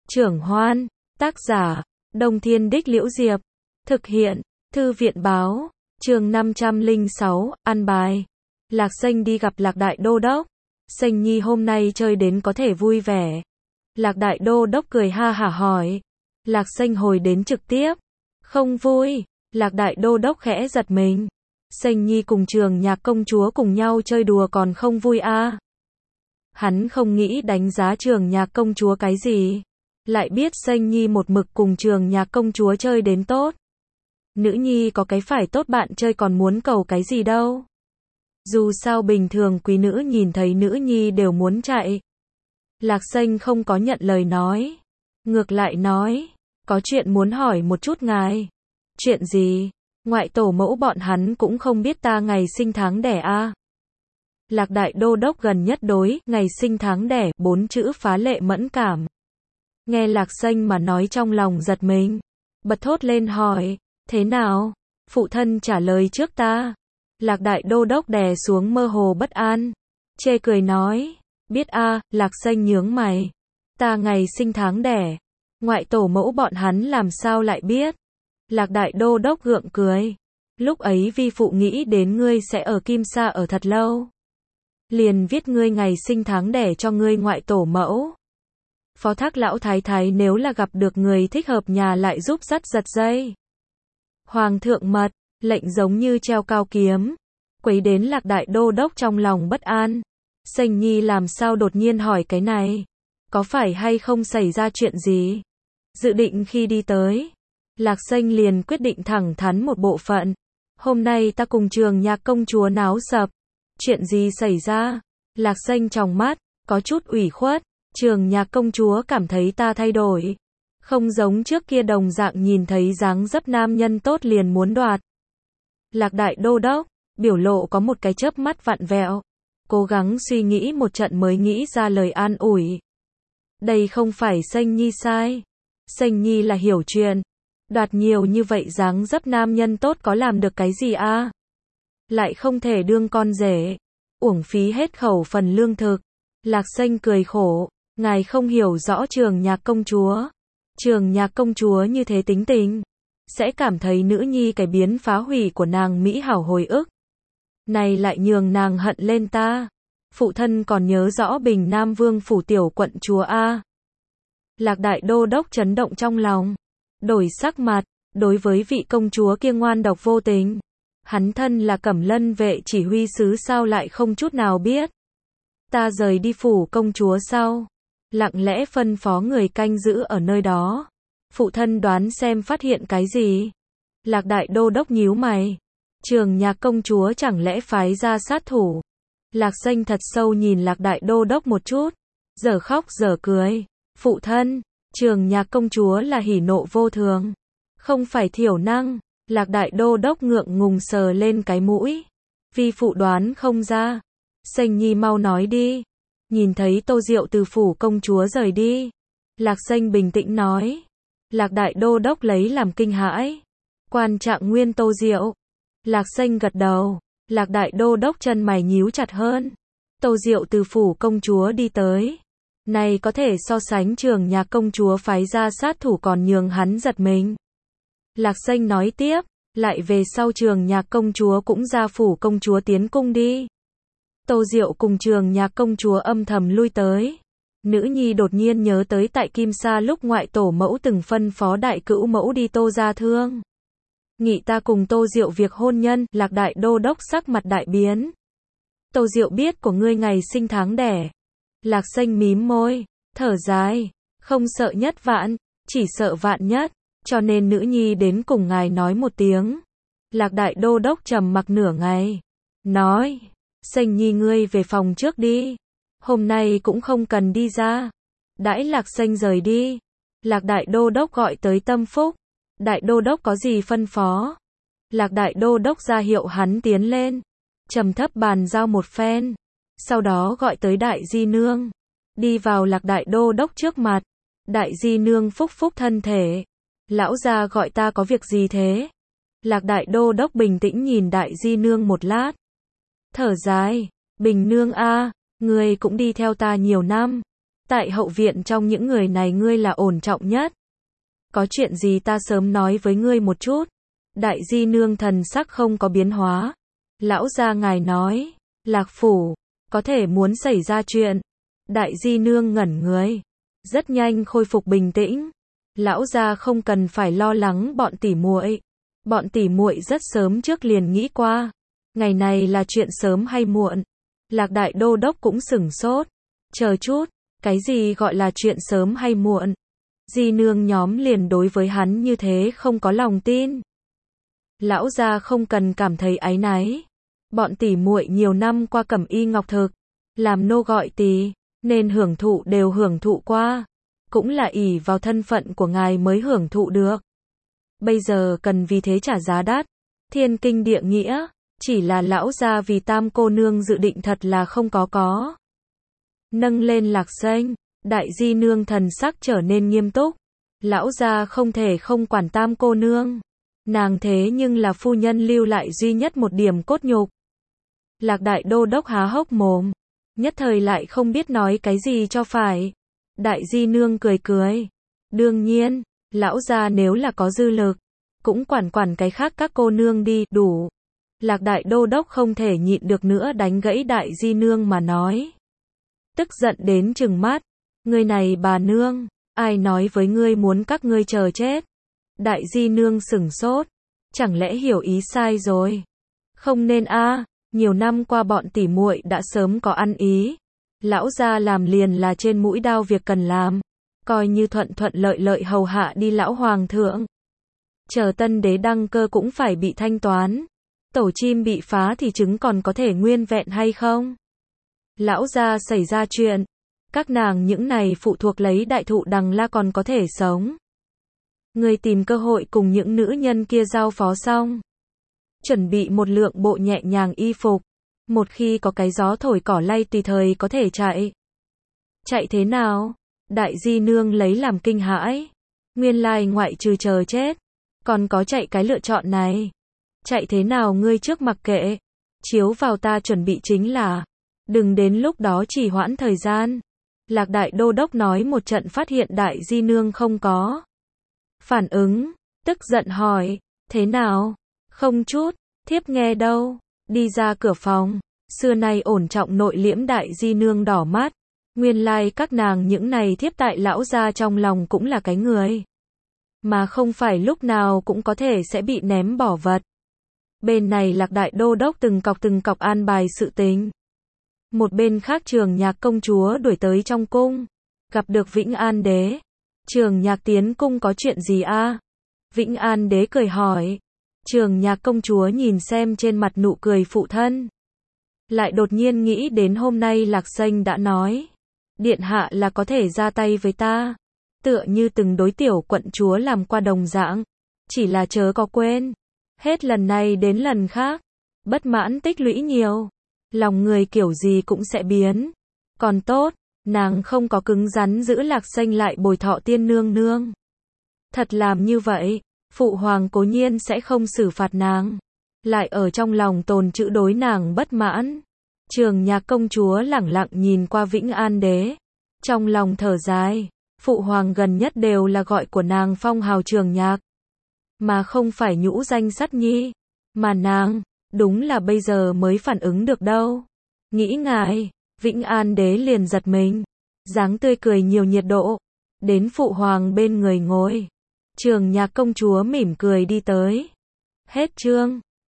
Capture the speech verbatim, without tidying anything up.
Trưởng Hoan, tác giả, Đông Thiên Đích Liễu Diệp, thực hiện, Thư viện Báo, chương năm trăm lẻ sáu, ăn bài. Lạc Xanh đi gặp Lạc Đại Đô Đốc. Xanh Nhi hôm nay chơi đến có thể vui vẻ. Lạc Đại Đô Đốc cười ha hả hỏi. Lạc Xanh hồi đến trực tiếp. Không vui. Lạc Đại Đô Đốc khẽ giật mình. Xanh Nhi cùng Trường Nhạc công chúa cùng nhau chơi đùa còn không vui à. Hắn không nghĩ đánh giá Trường Nhạc công chúa cái gì. Lại biết Xanh Nhi một mực cùng Trường Nhạc công chúa chơi đến tốt. Nữ nhi có cái phải tốt bạn chơi còn muốn cầu cái gì đâu. Dù sao bình thường quý nữ nhìn thấy nữ nhi đều muốn chạy. Lạc Xanh không có nhận lời nói. Ngược lại nói, có chuyện muốn hỏi một chút ngài. Chuyện gì? Ngoại tổ mẫu bọn hắn cũng không biết ta ngày sinh tháng đẻ a. Lạc Đại Đô Đốc gần nhất đối ngày sinh tháng đẻ bốn chữ phá lệ mẫn cảm. Nghe Lạc Xanh mà nói trong lòng giật mình. Bật thốt lên hỏi, thế nào? Phụ thân trả lời trước ta. Lạc Đại Đô Đốc đè xuống mơ hồ bất an. Chê cười nói, biết a. Lạc Xanh nhướng mày. Ta ngày sinh tháng đẻ. Ngoại tổ mẫu bọn hắn làm sao lại biết? Lạc Đại Đô Đốc gượng cười. Lúc ấy vi phụ nghĩ đến ngươi sẽ ở Kim Sa ở thật lâu. Liền viết ngươi ngày sinh tháng đẻ cho ngươi ngoại tổ mẫu. Phó thác lão thái thái nếu là gặp được người thích hợp nhà lại giúp dắt giật dây. Hoàng thượng mật, lệnh giống như treo cao kiếm. Quấy đến Lạc Đại Đô Đốc trong lòng bất an. Xanh Nhi làm sao đột nhiên hỏi cái này? Có phải hay không xảy ra chuyện gì? Dự định khi đi tới. Lạc Xanh liền quyết định thẳng thắn một bộ phận. Hôm nay ta cùng Trường Nhạc công chúa náo sập. Chuyện gì xảy ra? Lạc Xanh trong mắt, có chút ủy khuất. Trường Nhạc công chúa cảm thấy ta thay đổi. Không giống trước kia đồng dạng nhìn thấy dáng dấp nam nhân tốt liền muốn đoạt. Lạc Đại Đô Đốc, biểu lộ có một cái chớp mắt vặn vẹo. Cố gắng suy nghĩ một trận mới nghĩ ra lời an ủi. Đây không phải Xanh Nhi sai. Xanh Nhi là hiểu chuyện. Đoạt nhiều như vậy dáng dấp nam nhân tốt có làm được cái gì a? Lại không thể đương con rể. Uổng phí hết khẩu phần lương thực. Lạc Xanh cười khổ. Ngài không hiểu rõ Trường Nhạc công chúa. Trường Nhạc công chúa như thế tính tình. Sẽ cảm thấy nữ nhi cái biến phá hủy của nàng mỹ hảo hồi ức. Này lại nhường nàng hận lên ta. Phụ thân còn nhớ rõ Bình Nam Vương phủ tiểu quận chúa a. Lạc Đại Đô Đốc chấn động trong lòng. Đổi sắc mặt. Đối với vị công chúa kia ngoan độc vô tình. Hắn thân là Cẩm Lân vệ chỉ huy sứ sao lại không chút nào biết. Ta rời đi phủ công chúa sau. Lặng lẽ phân phó người canh giữ ở nơi đó. Phụ thân đoán xem phát hiện cái gì. Lạc Đại Đô Đốc nhíu mày. Trường Nhạc công chúa chẳng lẽ phái ra sát thủ. Lạc Xanh thật sâu nhìn Lạc Đại Đô Đốc một chút. Giờ khóc giờ cười. Phụ thân, Trường Nhạc công chúa là hỉ nộ vô thường. Không phải thiểu năng. Lạc Đại Đô Đốc ngượng ngùng sờ lên cái mũi. Vi phụ đoán không ra. Xanh Nhi mau nói đi. Nhìn thấy Tô Diệu từ phủ công chúa rời đi. Lạc Xanh bình tĩnh nói. Lạc Đại Đô Đốc lấy làm kinh hãi. Quan Trạng Nguyên Tô Diệu. Lạc Xanh gật đầu. Lạc Đại Đô Đốc chân mày nhíu chặt hơn. Tô Diệu từ phủ công chúa đi tới. Này có thể so sánh Trường Nhạc công chúa phái ra sát thủ còn nhường hắn giật mình. Lạc Xanh nói tiếp. Lại về sau Trường Nhạc công chúa cũng ra phủ công chúa tiến cung đi. Tô Diệu cùng Trường Nhạc công chúa âm thầm lui tới. Nữ nhi đột nhiên nhớ tới tại Kim Sa lúc ngoại tổ mẫu từng phân phó đại cữu mẫu đi Tô gia thương. Nghị ta cùng Tô Diệu việc hôn nhân. Lạc Đại Đô Đốc sắc mặt đại biến. Tô Diệu biết của ngươi ngày sinh tháng đẻ. Lạc Xanh mím môi, thở dài. Không sợ nhất vạn, chỉ sợ vạn nhất. Cho nên nữ nhi đến cùng ngài nói một tiếng. Lạc Đại Đô Đốc trầm mặc nửa ngày. Nói, Xanh Nhi ngươi về phòng trước đi. Hôm nay cũng không cần đi ra. Đãi Lạc Xanh rời đi. Lạc Đại Đô Đốc gọi tới Tâm Phúc. Đại Đô Đốc có gì phân phó? Lạc Đại Đô Đốc ra hiệu hắn tiến lên. Trầm thấp bàn giao một phen. Sau đó gọi tới Đại Di Nương. Đi vào Lạc Đại Đô Đốc trước mặt. Đại Di Nương phúc phúc thân thể. Lão gia gọi ta có việc gì thế? Lạc Đại Đô Đốc bình tĩnh nhìn Đại Di Nương một lát. Thở dài. Bình Nương a, người cũng đi theo ta nhiều năm. Tại hậu viện trong những người này ngươi là ổn trọng nhất. Có chuyện gì ta sớm nói với ngươi một chút. Đại di nương thần sắc không có biến hóa. Lão gia ngài nói, Lạc phủ, có thể muốn xảy ra chuyện. Đại di nương ngẩn người. Rất nhanh khôi phục bình tĩnh. Lão gia không cần phải lo lắng bọn tỉ muội. Bọn tỉ muội rất sớm trước liền nghĩ qua. Ngày này là chuyện sớm hay muộn. Lạc đại đô đốc cũng sửng sốt. Chờ chút, cái gì gọi là chuyện sớm hay muộn? Di nương nhóm liền đối với hắn như thế không có lòng tin. Lão gia không cần cảm thấy áy náy. Bọn tỉ muội nhiều năm qua cẩm y ngọc thực, làm nô gọi tỳ, nên hưởng thụ đều hưởng thụ qua. Cũng là ỷ vào thân phận của ngài mới hưởng thụ được. Bây giờ cần vì thế trả giá đắt. Thiên kinh địa nghĩa, chỉ là lão gia vì tam cô nương dự định thật là không có có. Nâng lên Lạc Xanh, đại di nương thần sắc trở nên nghiêm túc. Lão gia không thể không quản tam cô nương. Nàng thế nhưng là phu nhân lưu lại duy nhất một điểm cốt nhục. Lạc đại đô đốc há hốc mồm, nhất thời lại không biết nói cái gì cho phải. Đại di nương cười cười. Đương nhiên, lão gia nếu là có dư lực, cũng quản quản cái khác các cô nương đi, đủ. Lạc đại đô đốc không thể nhịn được nữa đánh gãy đại di nương mà nói. Tức giận đến trừng mắt. Ngươi này bà nương, ai nói với ngươi muốn các ngươi chờ chết? Đại di nương sửng sốt. Chẳng lẽ hiểu ý sai rồi? Không nên a, nhiều năm qua bọn tỉ muội đã sớm có ăn ý. Lão gia làm liền là trên mũi đao việc cần làm. Coi như thuận thuận lợi lợi hầu hạ đi lão hoàng thượng. Chờ tân đế đăng cơ cũng phải bị thanh toán. Tổ chim bị phá thì trứng còn có thể nguyên vẹn hay không? Lão gia xảy ra chuyện. Các nàng những này phụ thuộc lấy đại thụ đằng la còn có thể sống. Người tìm cơ hội cùng những nữ nhân kia giao phó xong. Chuẩn bị một lượng bộ nhẹ nhàng y phục. Một khi có cái gió thổi cỏ lay tùy thời có thể chạy. Chạy thế nào? Đại di nương lấy làm kinh hãi. Nguyên lai ngoại trừ chờ chết. Còn có chạy cái lựa chọn này. Chạy thế nào ngươi trước mặc kệ. Chiếu vào ta chuẩn bị chính là. Đừng đến lúc đó trì hoãn thời gian. Lạc đại đô đốc nói một trận phát hiện đại di nương không có phản ứng. Tức giận hỏi. Thế nào? Không chút. Thiếp nghe đâu. Đi ra cửa phòng. Xưa nay ổn trọng nội liễm đại di nương đỏ mắt. Nguyên lai like các nàng những này thiếp tại lão gia trong lòng cũng là cái người. Mà không phải lúc nào cũng có thể sẽ bị ném bỏ vật. Bên này Lạc đại đô đốc từng cọc từng cọc an bài sự tình. Một bên khác Trường Nhạc công chúa đuổi tới trong cung. Gặp được Vĩnh An đế. Trường Nhạc tiến cung có chuyện gì a? Vĩnh An đế cười hỏi. Trường Nhạc công chúa nhìn xem trên mặt nụ cười phụ thân. Lại đột nhiên nghĩ đến hôm nay Lạc Xanh đã nói. Điện hạ là có thể ra tay với ta. Tựa như từng đối tiểu quận chúa làm qua đồng dạng. Chỉ là chớ có quên. Hết lần này đến lần khác. Bất mãn tích lũy nhiều. Lòng người kiểu gì cũng sẽ biến. Còn tốt, nàng không có cứng rắn giữ Lạc Xanh lại bồi thọ tiên nương nương. Thật làm như vậy, phụ hoàng cố nhiên sẽ không xử phạt nàng. Lại ở trong lòng tồn chữ đối nàng bất mãn. Trường Nhạc công chúa lẳng lặng nhìn qua Vĩnh An đế. Trong lòng thở dài, phụ hoàng gần nhất đều là gọi của nàng phong hào Trường Nhạc. Mà không phải nhũ danh Sắt Nhi. Mà nàng, đúng là bây giờ mới phản ứng được đâu. Nghĩ ngại, Vĩnh An đế liền giật mình. Dáng tươi cười nhiều nhiệt độ. Đến phụ hoàng bên người ngồi. Trường Nhạc công chúa mỉm cười đi tới. Hết chương.